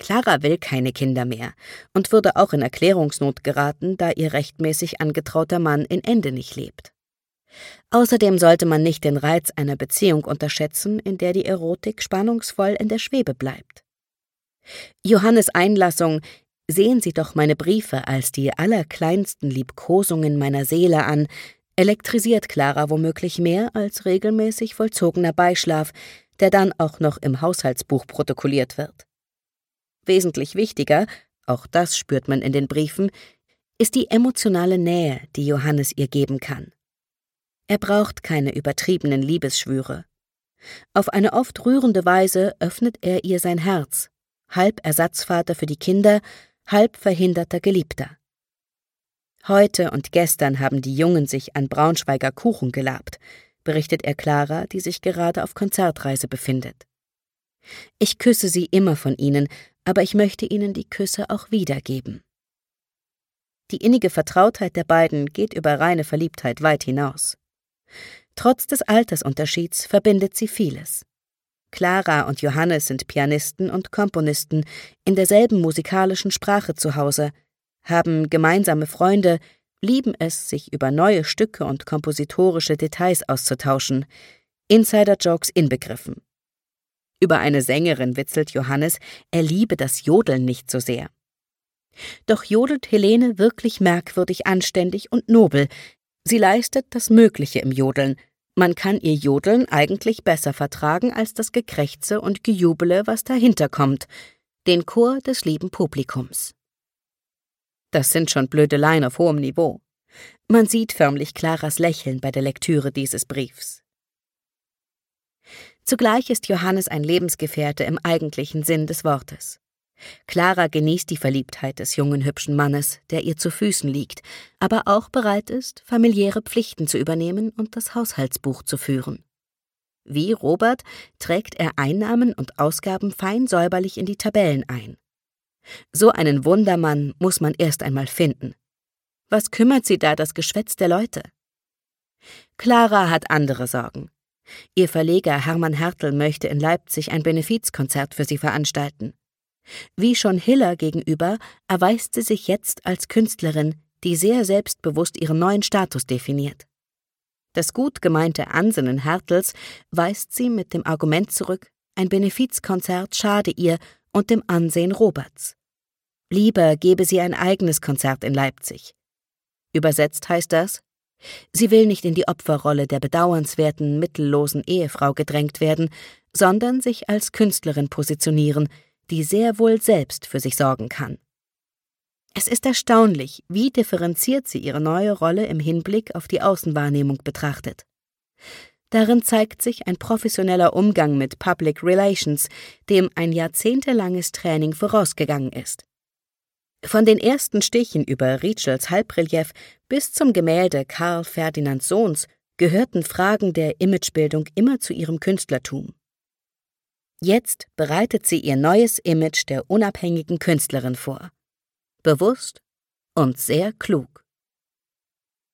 Clara will keine Kinder mehr und würde auch in Erklärungsnot geraten, da ihr rechtmäßig angetrauter Mann in Ende nicht lebt. Außerdem sollte man nicht den Reiz einer Beziehung unterschätzen, in der die Erotik spannungsvoll in der Schwebe bleibt. Johannes' Einlassung »Sehen Sie doch meine Briefe als die allerkleinsten Liebkosungen meiner Seele an« elektrisiert Clara womöglich mehr als regelmäßig vollzogener Beischlaf, der dann auch noch im Haushaltsbuch protokolliert wird. Wesentlich wichtiger, auch das spürt man in den Briefen, ist die emotionale Nähe, die Johannes ihr geben kann. Er braucht keine übertriebenen Liebesschwüre. Auf eine oft rührende Weise öffnet er ihr sein Herz, halb Ersatzvater für die Kinder, halb verhinderter Geliebter. Heute und gestern haben die Jungen sich an Braunschweiger Kuchen gelabt, berichtet er Clara, die sich gerade auf Konzertreise befindet. Ich küsse sie immer von ihnen, aber ich möchte ihnen die Küsse auch wiedergeben. Die innige Vertrautheit der beiden geht über reine Verliebtheit weit hinaus. Trotz des Altersunterschieds verbindet sie vieles. Clara und Johannes sind Pianisten und Komponisten in derselben musikalischen Sprache zu Hause, haben gemeinsame Freunde, lieben es, sich über neue Stücke und kompositorische Details auszutauschen, Insider-Jokes inbegriffen. Über eine Sängerin witzelt Johannes, er liebe das Jodeln nicht so sehr. Doch jodelt Helene wirklich merkwürdig anständig und nobel. Sie leistet das Mögliche im Jodeln. Man kann ihr Jodeln eigentlich besser vertragen als das Gekrächze und Gejubele, was dahinter kommt, den Chor des lieben Publikums. Das sind schon Blödeleien auf hohem Niveau. Man sieht förmlich Claras Lächeln bei der Lektüre dieses Briefs. Zugleich ist Johannes ein Lebensgefährte im eigentlichen Sinn des Wortes. Clara genießt die Verliebtheit des jungen, hübschen Mannes, der ihr zu Füßen liegt, aber auch bereit ist, familiäre Pflichten zu übernehmen und das Haushaltsbuch zu führen. Wie Robert trägt er Einnahmen und Ausgaben fein säuberlich in die Tabellen ein. So einen Wundermann muss man erst einmal finden. Was kümmert sie da das Geschwätz der Leute? Clara hat andere Sorgen. Ihr Verleger Hermann Hertel möchte in Leipzig ein Benefizkonzert für sie veranstalten. Wie schon Hiller gegenüber erweist sie sich jetzt als Künstlerin, die sehr selbstbewusst ihren neuen Status definiert. Das gut gemeinte Ansinnen Hertels weist sie mit dem Argument zurück, ein Benefizkonzert schade ihr und dem Ansehen Roberts. Lieber gebe sie ein eigenes Konzert in Leipzig. Übersetzt heißt das, sie will nicht in die Opferrolle der bedauernswerten, mittellosen Ehefrau gedrängt werden, sondern sich als Künstlerin positionieren, die sehr wohl selbst für sich sorgen kann. Es ist erstaunlich, wie differenziert sie ihre neue Rolle im Hinblick auf die Außenwahrnehmung betrachtet. Darin zeigt sich ein professioneller Umgang mit Public Relations, dem ein jahrzehntelanges Training vorausgegangen ist. Von den ersten Stichen über Rietschels Halbrelief bis zum Gemälde Karl Ferdinand Sohns gehörten Fragen der Imagebildung immer zu ihrem Künstlertum. Jetzt bereitet sie ihr neues Image der unabhängigen Künstlerin vor. Bewusst und sehr klug.